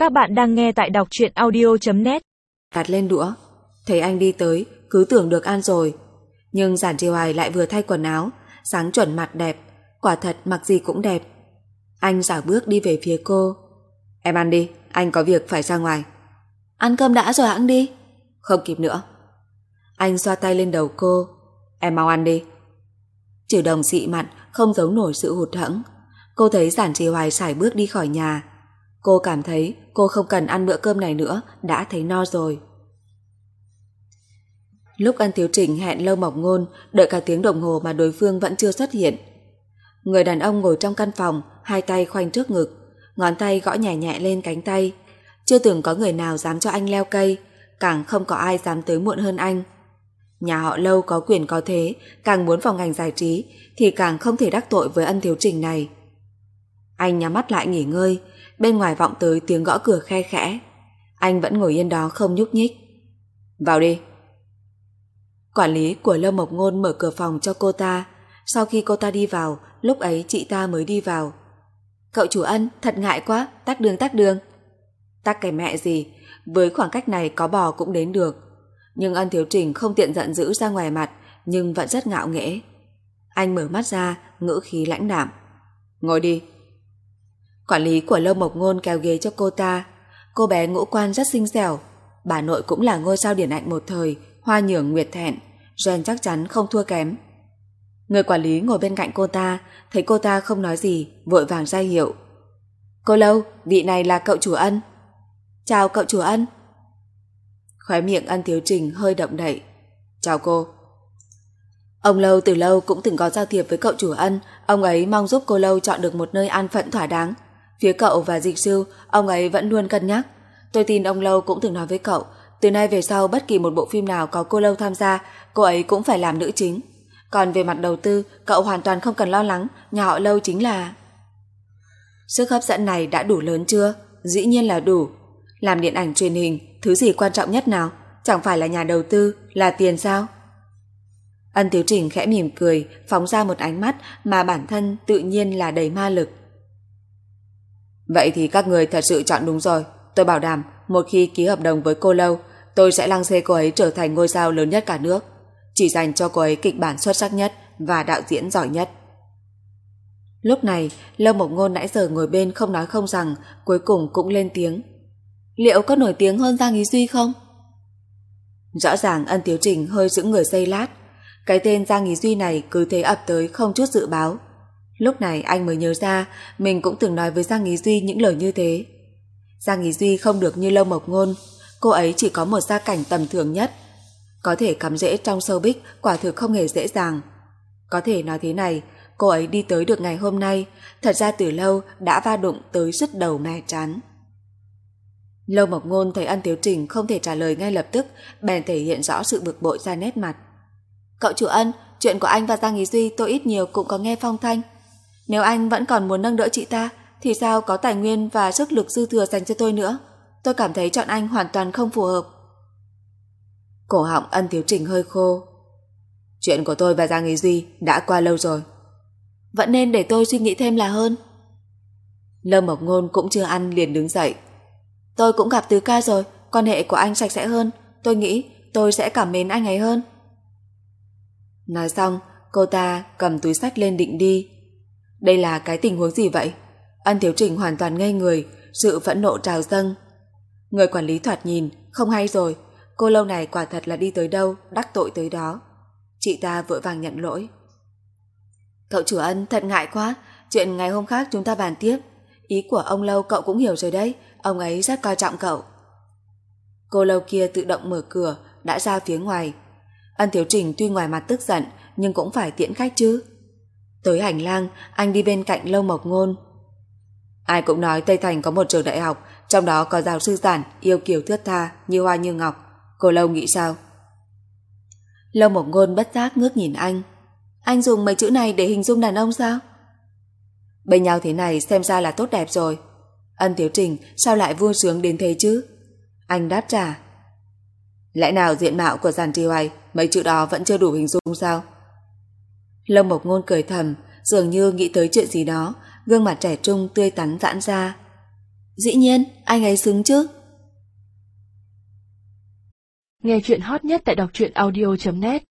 Các bạn đang nghe tại đọc truyện audio.net. Đặt lên đũa, thấy anh đi tới, cứ tưởng được ăn rồi. Nhưng Giản Trì Hoài lại vừa thay quần áo, sáng chuẩn mặt đẹp, quả thật mặc gì cũng đẹp. Anh dạo bước đi về phía cô. Em ăn đi, anh có việc phải ra ngoài. Ăn cơm đã rồi hẵng đi. Không kịp nữa. Anh xoa tay lên đầu cô. Em mau ăn đi. Trừ Đồng dị mặt, không giấu nổi sự hụt hẫng. Cô thấy Giản Trì Hoài sải bước đi khỏi nhà. Cô cảm thấy cô không cần ăn bữa cơm này nữa, đã thấy no rồi. Lúc Ân Thiếu Trình hẹn Lâu Mộc Ngôn, đợi cả tiếng đồng hồ mà đối phương vẫn chưa xuất hiện. Người đàn ông ngồi trong căn phòng, hai tay khoanh trước ngực, ngón tay gõ nhẹ nhẹ lên cánh tay. Chưa từng có người nào dám cho anh leo cây, càng không có ai dám tới muộn hơn anh. Nhà họ Lâu có quyền có thế, càng muốn vào ngành giải trí thì càng không thể đắc tội với Ân Thiếu Trình này. Anh nhắm mắt lại nghỉ ngơi, bên ngoài vọng tới tiếng gõ cửa khe khẽ. Anh vẫn ngồi yên đó không nhúc nhích. Vào đi. Quản lý của Lâu Mộc Ngôn mở cửa phòng cho cô ta. Sau khi cô ta đi vào, lúc ấy chị ta mới đi vào. Cậu chủ Ân, thật ngại quá, tắc đường tắc đường. Tắc cái mẹ gì, với khoảng cách này có bò cũng đến được. Nhưng Ân Thiếu Trình không tiện giận dữ ra ngoài mặt, nhưng vẫn rất ngạo nghễ. Anh mở mắt ra, ngữ khí lãnh đạm. Ngồi đi. Quản lý của Lâu Mộc Ngôn kéo ghế cho cô ta. Cô bé ngũ quan rất xinh xẻo, bà nội cũng là ngôi sao điển hạnh một thời, hoa nhường nguyệt thẹn, gen chắc chắn không thua kém. Người quản lý ngồi bên cạnh cô ta, thấy cô ta không nói gì, vội vàng ra hiệu. Cô Lâu, vị này là cậu chủ Ân. Chào cậu chủ Ân. Khóe miệng Ân Thiếu Trình hơi động đậy. Chào cô. Ông Lâu từ lâu cũng từng có giao thiệp với cậu chủ Ân, ông ấy mong giúp cô Lâu chọn được một nơi an phận thỏa đáng. Phía cậu và Dịch Sư, ông ấy vẫn luôn cân nhắc. Tôi tin ông Lâu cũng từng nói với cậu, từ nay về sau bất kỳ một bộ phim nào có cô Lâu tham gia, cô ấy cũng phải làm nữ chính. Còn về mặt đầu tư, cậu hoàn toàn không cần lo lắng, nhà họ Lâu chính là... Sức hấp dẫn này đã đủ lớn chưa? Dĩ nhiên là đủ. Làm điện ảnh truyền hình, thứ gì quan trọng nhất nào? Chẳng phải là nhà đầu tư, là tiền sao? Ân Thiếu Trình khẽ mỉm cười, phóng ra một ánh mắt mà bản thân tự nhiên là đầy ma lực. Vậy thì các người thật sự chọn đúng rồi. Tôi bảo đảm, một khi ký hợp đồng với cô Lâu, tôi sẽ lăng xê cô ấy trở thành ngôi sao lớn nhất cả nước. Chỉ dành cho cô ấy kịch bản xuất sắc nhất và đạo diễn giỏi nhất. Lúc này, Lâu Mộc Ngôn nãy giờ ngồi bên không nói không rằng, cuối cùng cũng lên tiếng. Liệu có nổi tiếng hơn Giang Ý Duy không? Rõ ràng Ân Thiếu Trình hơi giữ người giây lát. Cái tên Giang Ý Duy này cứ thế ập tới không chút dự báo. Lúc này anh mới nhớ ra mình cũng từng nói với Giang Ý Duy những lời như thế. Giang Ý Duy không được như Lâu Mộc Ngôn, cô ấy chỉ có một gia cảnh tầm thường nhất. Có thể cắm rễ trong showbiz quả thực không hề dễ dàng. Có thể nói thế này, cô ấy đi tới được ngày hôm nay, thật ra từ lâu đã va đụng tới sứt đầu mẻ trán. Lâu Mộc Ngôn thấy Ân Thiếu Trình không thể trả lời ngay lập tức, bèn thể hiện rõ sự bực bội ra nét mặt. Cậu chủ Ân, chuyện của anh và Giang Ý Duy tôi ít nhiều cũng có nghe phong thanh. Nếu anh vẫn còn muốn nâng đỡ chị ta, thì sao có tài nguyên và sức lực dư thừa dành cho tôi nữa? Tôi cảm thấy chọn anh hoàn toàn không phù hợp. Cổ họng Ân Thiếu Trình hơi khô. Chuyện của tôi và Giang Ý Duy đã qua lâu rồi. Vẫn nên để tôi suy nghĩ thêm là hơn. Lâu Mộc Ngôn cũng chưa ăn liền đứng dậy. Tôi cũng gặp Tứ Ca rồi, quan hệ của anh sạch sẽ hơn, tôi nghĩ tôi sẽ cảm mến anh ấy hơn. Nói xong, cô ta cầm túi xách lên định đi. Đây là cái tình huống gì vậy? Ân Thiếu Trình hoàn toàn ngây người, sự phẫn nộ trào dâng. Người quản lý thoạt nhìn, không hay rồi, cô Lâu này quả thật là đi tới đâu, đắc tội tới đó. Chị ta vội vàng nhận lỗi. Cậu chủ Ân, thật ngại quá, chuyện ngày hôm khác chúng ta bàn tiếp. Ý của ông Lâu cậu cũng hiểu rồi đấy, ông ấy rất coi trọng cậu. Cô Lâu kia tự động mở cửa, đã ra phía ngoài. Ân Thiếu Trình tuy ngoài mặt tức giận, nhưng cũng phải tiễn khách chứ. Tới hành lang, anh đi bên cạnh Lâu Mộc Ngôn. Ai cũng nói Tây Thành có một trường đại học, trong đó có giáo sư Giản, yêu kiều thướt tha, như hoa như ngọc. Cô Lâu nghĩ sao? Lâu Mộc Ngôn bất giác ngước nhìn anh. Anh dùng mấy chữ này để hình dung đàn ông sao? Bên nhau thế này xem ra là tốt đẹp rồi. Ân Thiếu Trình sao lại vui sướng đến thế chứ? Anh đáp trả. Lẽ nào diện mạo của Giản Trì Hoài mấy chữ đó vẫn chưa đủ hình dung sao? Lâu Mộc Ngôn cười thầm, dường như nghĩ tới chuyện gì đó, gương mặt trẻ trung tươi tắn giãn ra. Dĩ nhiên, anh ấy xứng chứ. Nghe chuyện hot nhất tại đọc truyện audio.net